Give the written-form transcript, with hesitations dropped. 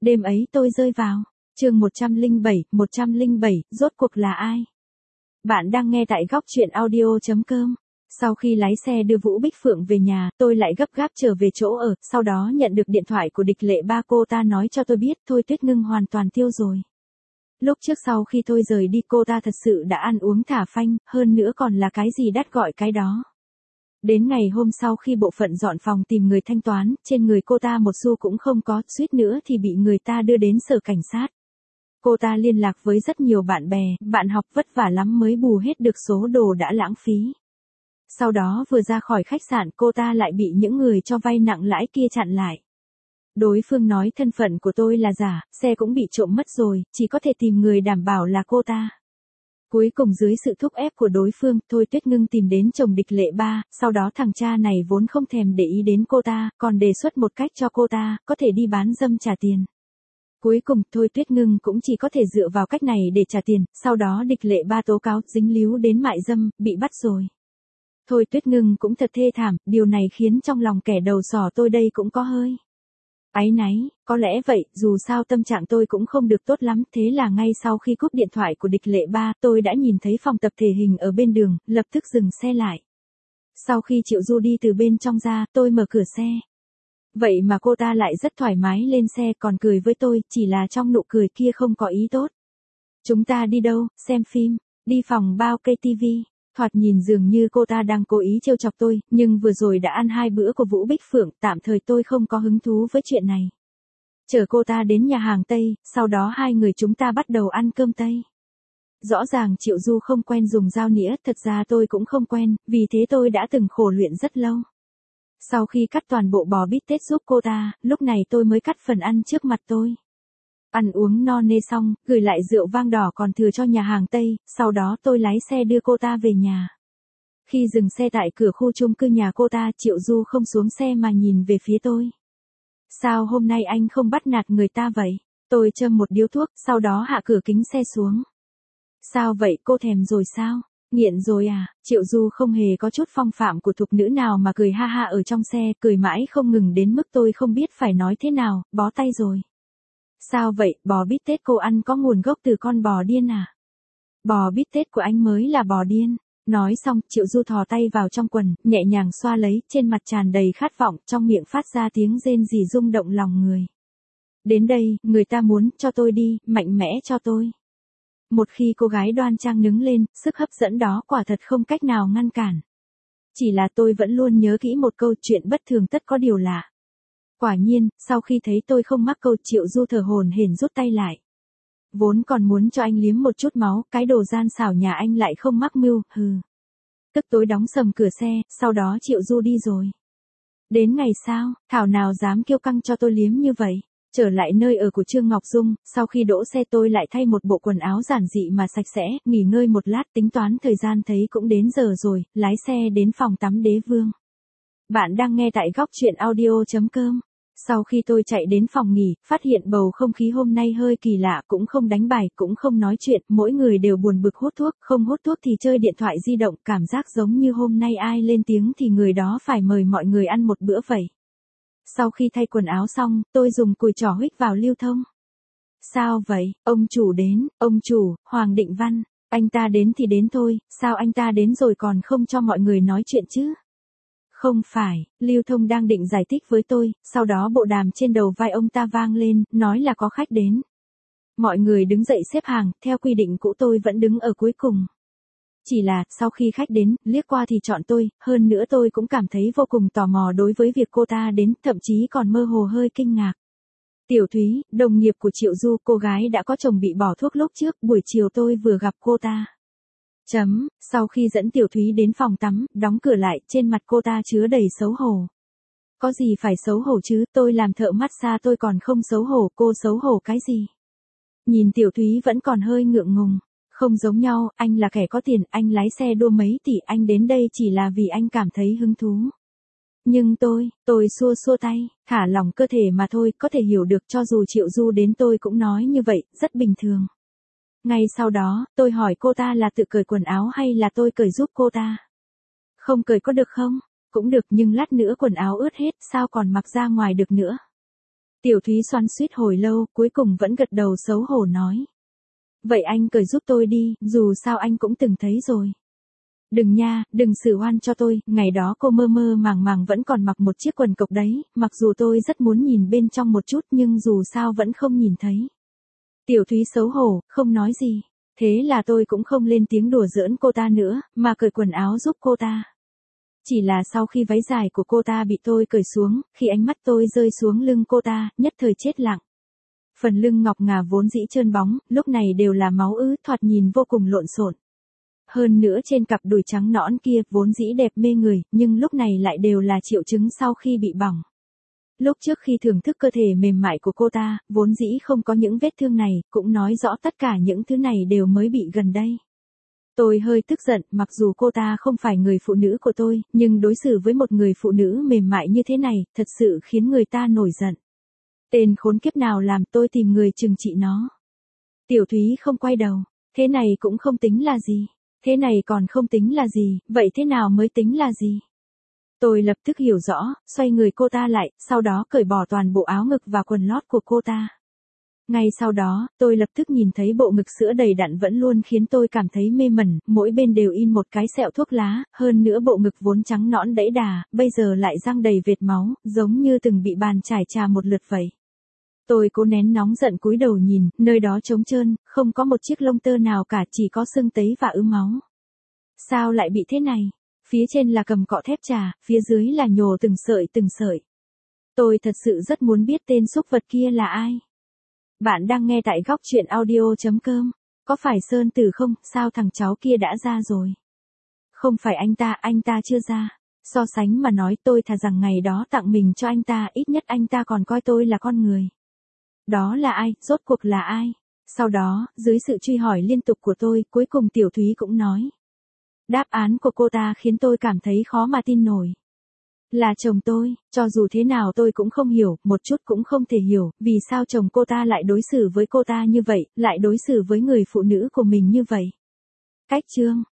Đêm ấy tôi rơi vào. Chương 107, rốt cuộc là ai? Bạn đang nghe tại góc truyện audio.com. Sau khi lái xe đưa Vũ Bích Phượng về nhà, tôi lại gấp gáp trở về chỗ ở, sau đó nhận được điện thoại của Địch Lệ Ba, cô ta nói cho tôi biết Thôi Tuyết Ngưng hoàn toàn tiêu rồi. Lúc trước sau khi tôi rời đi cô ta thật sự đã ăn uống thả phanh, hơn nữa còn là cái gì đắt gọi cái đó. Đến ngày hôm sau khi bộ phận dọn phòng tìm người thanh toán, trên người cô ta một xu cũng không có, suýt nữa thì bị người ta đưa đến sở cảnh sát. Cô ta liên lạc với rất nhiều bạn bè, bạn học vất vả lắm mới bù hết được số đồ đã lãng phí. Sau đó vừa ra khỏi khách sạn cô ta lại bị những người cho vay nặng lãi kia chặn lại. Đối phương nói thân phận của tôi là giả, xe cũng bị trộm mất rồi, chỉ có thể tìm người đảm bảo là cô ta. Cuối cùng dưới sự thúc ép của đối phương, Thôi Tuyết Ngưng tìm đến chồng Địch Lệ Ba, sau đó thằng cha này vốn không thèm để ý đến cô ta, còn đề xuất một cách cho cô ta, có thể đi bán dâm trả tiền. Cuối cùng, Thôi Tuyết Ngưng cũng chỉ có thể dựa vào cách này để trả tiền, sau đó Địch Lệ Ba tố cáo, dính líu đến mại dâm, bị bắt rồi. Thôi Tuyết Ngưng cũng thật thê thảm, điều này khiến trong lòng kẻ đầu sỏ tôi đây cũng có hơi áy náy, có lẽ vậy, dù sao tâm trạng tôi cũng không được tốt lắm, thế là ngay sau khi cúp điện thoại của Địch Lệ Ba, tôi đã nhìn thấy phòng tập thể hình ở bên đường, lập tức dừng xe lại. Sau khi Triệu Du đi từ bên trong ra, tôi mở cửa xe. Vậy mà cô ta lại rất thoải mái lên xe còn cười với tôi, chỉ là trong nụ cười kia không có ý tốt. Chúng ta đi đâu, xem phim, đi phòng bao cây TV. Thoạt nhìn dường như cô ta đang cố ý trêu chọc tôi, nhưng vừa rồi đã ăn 2 bữa của Vũ Bích Phượng, tạm thời tôi không có hứng thú với chuyện này. Chở cô ta đến nhà hàng Tây, sau đó hai người chúng ta bắt đầu ăn cơm Tây. Rõ ràng Triệu Du không quen dùng dao nĩa, thật ra tôi cũng không quen, vì thế tôi đã từng khổ luyện rất lâu. Sau khi cắt toàn bộ bò bít tết giúp cô ta, lúc này tôi mới cắt phần ăn trước mặt tôi. Ăn uống no nê xong, gửi lại rượu vang đỏ còn thừa cho nhà hàng Tây, sau đó tôi lái xe đưa cô ta về nhà. Khi dừng xe tại cửa khu chung cư nhà cô ta, Triệu Du không xuống xe mà nhìn về phía tôi. Sao hôm nay anh không bắt nạt người ta vậy? Tôi châm một điếu thuốc, sau đó hạ cửa kính xe xuống. Sao vậy, cô thèm rồi sao? Nghiện rồi à? Triệu Du không hề có chút phong phạm của thục nữ nào mà cười ha ha ở trong xe, cười mãi không ngừng đến mức tôi không biết phải nói thế nào, bó tay rồi. Sao vậy, bò bít tết cô ăn có nguồn gốc từ con bò điên à? Bò bít tết của anh mới là bò điên. Nói xong, Triệu Du thò tay vào trong quần, nhẹ nhàng xoa lấy, trên mặt tràn đầy khát vọng, trong miệng phát ra tiếng rên rỉ rung động lòng người. Đến đây, người ta muốn cho tôi đi, mạnh mẽ cho tôi. Một khi cô gái đoan trang nứng lên, sức hấp dẫn đó quả thật không cách nào ngăn cản. Chỉ là tôi vẫn luôn nhớ kỹ một câu chuyện bất thường tất có điều lạ. Quả nhiên, sau khi thấy tôi không mắc câu, Triệu Du thở hổn hển rút tay lại. Vốn còn muốn cho anh liếm một chút máu, cái đồ gian xảo nhà anh lại không mắc mưu, hừ. Tức tối đóng sầm cửa xe, sau đó Triệu Du đi rồi. Đến ngày sau, thảo nào dám kiêu căng cho tôi liếm như vậy. Trở lại nơi ở của Trương Ngọc Dung, sau khi đỗ xe tôi lại thay một bộ quần áo giản dị mà sạch sẽ, nghỉ ngơi một lát, tính toán thời gian thấy cũng đến giờ rồi, lái xe đến phòng tắm Đế Vương. Bạn đang nghe tại góc truyện audio.com. Sau khi tôi chạy đến phòng nghỉ, phát hiện bầu không khí hôm nay hơi kỳ lạ, cũng không đánh bài, cũng không nói chuyện, mỗi người đều buồn bực hút thuốc, không hút thuốc thì chơi điện thoại di động, cảm giác giống như hôm nay ai lên tiếng thì người đó phải mời mọi người ăn một bữa vậy. Sau khi thay quần áo xong, tôi dùng cùi trỏ huých vào Lưu Thông. Sao vậy, ông chủ đến, ông chủ, Hoàng Định Văn, anh ta đến thì đến thôi, sao anh ta đến rồi còn không cho mọi người nói chuyện chứ? Không phải, Lưu Thông đang định giải thích với tôi, sau đó bộ đàm trên đầu vai ông ta vang lên, nói là có khách đến. Mọi người đứng dậy xếp hàng, theo quy định cũ tôi vẫn đứng ở cuối cùng. Chỉ là, sau khi khách đến, liếc qua thì chọn tôi, hơn nữa tôi cũng cảm thấy vô cùng tò mò đối với việc cô ta đến, thậm chí còn mơ hồ hơi kinh ngạc. Tiểu Thúy, đồng nghiệp của Triệu Du, cô gái đã có chồng bị bỏ thuốc lúc trước, buổi chiều tôi vừa gặp cô ta. Sau khi dẫn Tiểu Thúy đến phòng tắm, đóng cửa lại, trên mặt cô ta chứa đầy xấu hổ. Có gì phải xấu hổ chứ, tôi làm thợ massage tôi còn không xấu hổ, cô xấu hổ cái gì? Nhìn Tiểu Thúy vẫn còn hơi ngượng ngùng. Không giống nhau, anh là kẻ có tiền, anh lái xe đua mấy tỷ, anh đến đây chỉ là vì anh cảm thấy hứng thú. Nhưng tôi xua xua tay, thả lỏng cơ thể mà thôi, có thể hiểu được cho dù Triệu Du đến tôi cũng nói như vậy, rất bình thường. Ngay sau đó, tôi hỏi cô ta là tự cởi quần áo hay là tôi cởi giúp cô ta. Không cởi có được không? Cũng được nhưng lát nữa quần áo ướt hết, sao còn mặc ra ngoài được nữa. Tiểu Thúy xoắn xuýt hồi lâu, cuối cùng vẫn gật đầu xấu hổ nói. Vậy anh cởi giúp tôi đi, dù sao anh cũng từng thấy rồi. Đừng nha, đừng xử oan cho tôi, ngày đó cô mơ mơ màng màng vẫn còn mặc một chiếc quần cộc đấy, mặc dù tôi rất muốn nhìn bên trong một chút nhưng dù sao vẫn không nhìn thấy. Tiểu Thúy xấu hổ, không nói gì. Thế là tôi cũng không lên tiếng đùa giỡn cô ta nữa, mà cởi quần áo giúp cô ta. Chỉ là sau khi váy dài của cô ta bị tôi cởi xuống, khi ánh mắt tôi rơi xuống lưng cô ta, nhất thời chết lặng. Phần lưng ngọc ngà vốn dĩ trơn bóng, lúc này đều là máu ứ, thoạt nhìn vô cùng lộn xộn. Hơn nữa trên cặp đùi trắng nõn kia, vốn dĩ đẹp mê người, nhưng lúc này lại đều là triệu chứng sau khi bị bỏng. Lúc trước khi thưởng thức cơ thể mềm mại của cô ta, vốn dĩ không có những vết thương này, cũng nói rõ tất cả những thứ này đều mới bị gần đây. Tôi hơi tức giận, mặc dù cô ta không phải người phụ nữ của tôi, nhưng đối xử với một người phụ nữ mềm mại như thế này, thật sự khiến người ta nổi giận. Tên khốn kiếp nào làm tôi tìm người trừng trị nó. Tiểu Thúy không quay đầu, thế này cũng không tính là gì. Thế này còn không tính là gì, vậy thế nào mới tính là gì? Tôi lập tức hiểu rõ, xoay người cô ta lại, sau đó cởi bỏ toàn bộ áo ngực và quần lót của cô ta. Ngay sau đó, tôi lập tức nhìn thấy bộ ngực sữa đầy đặn vẫn luôn khiến tôi cảm thấy mê mẩn, mỗi bên đều in một cái sẹo thuốc lá, hơn nữa bộ ngực vốn trắng nõn đẫy đà, bây giờ lại răng đầy vệt máu, giống như từng bị bàn chải trà một lượt vậy. Tôi cố nén nóng giận cúi đầu nhìn, nơi đó trống trơn, không có một chiếc lông tơ nào cả, chỉ có sưng tấy và ứ máu. Sao lại bị thế này? Phía trên là cầm cọ thép trà, phía dưới là nhổ từng sợi từng sợi. Tôi thật sự rất muốn biết tên súc vật kia là ai. Bạn đang nghe tại góc truyện audio.com. Có phải Sơn Tử không? Sao thằng cháu kia đã ra rồi? Không phải anh ta chưa ra. So sánh mà nói, tôi thà rằng ngày đó tặng mình cho anh ta, ít nhất anh ta còn coi tôi là con người. Đó là ai, rốt cuộc là ai? Sau đó, dưới sự truy hỏi liên tục của tôi, cuối cùng Tiểu Thúy cũng nói. Đáp án của cô ta khiến tôi cảm thấy khó mà tin nổi. Là chồng tôi, cho dù thế nào tôi cũng không hiểu, một chút cũng không thể hiểu, vì sao chồng cô ta lại đối xử với cô ta như vậy, lại đối xử với người phụ nữ của mình như vậy. Cách chương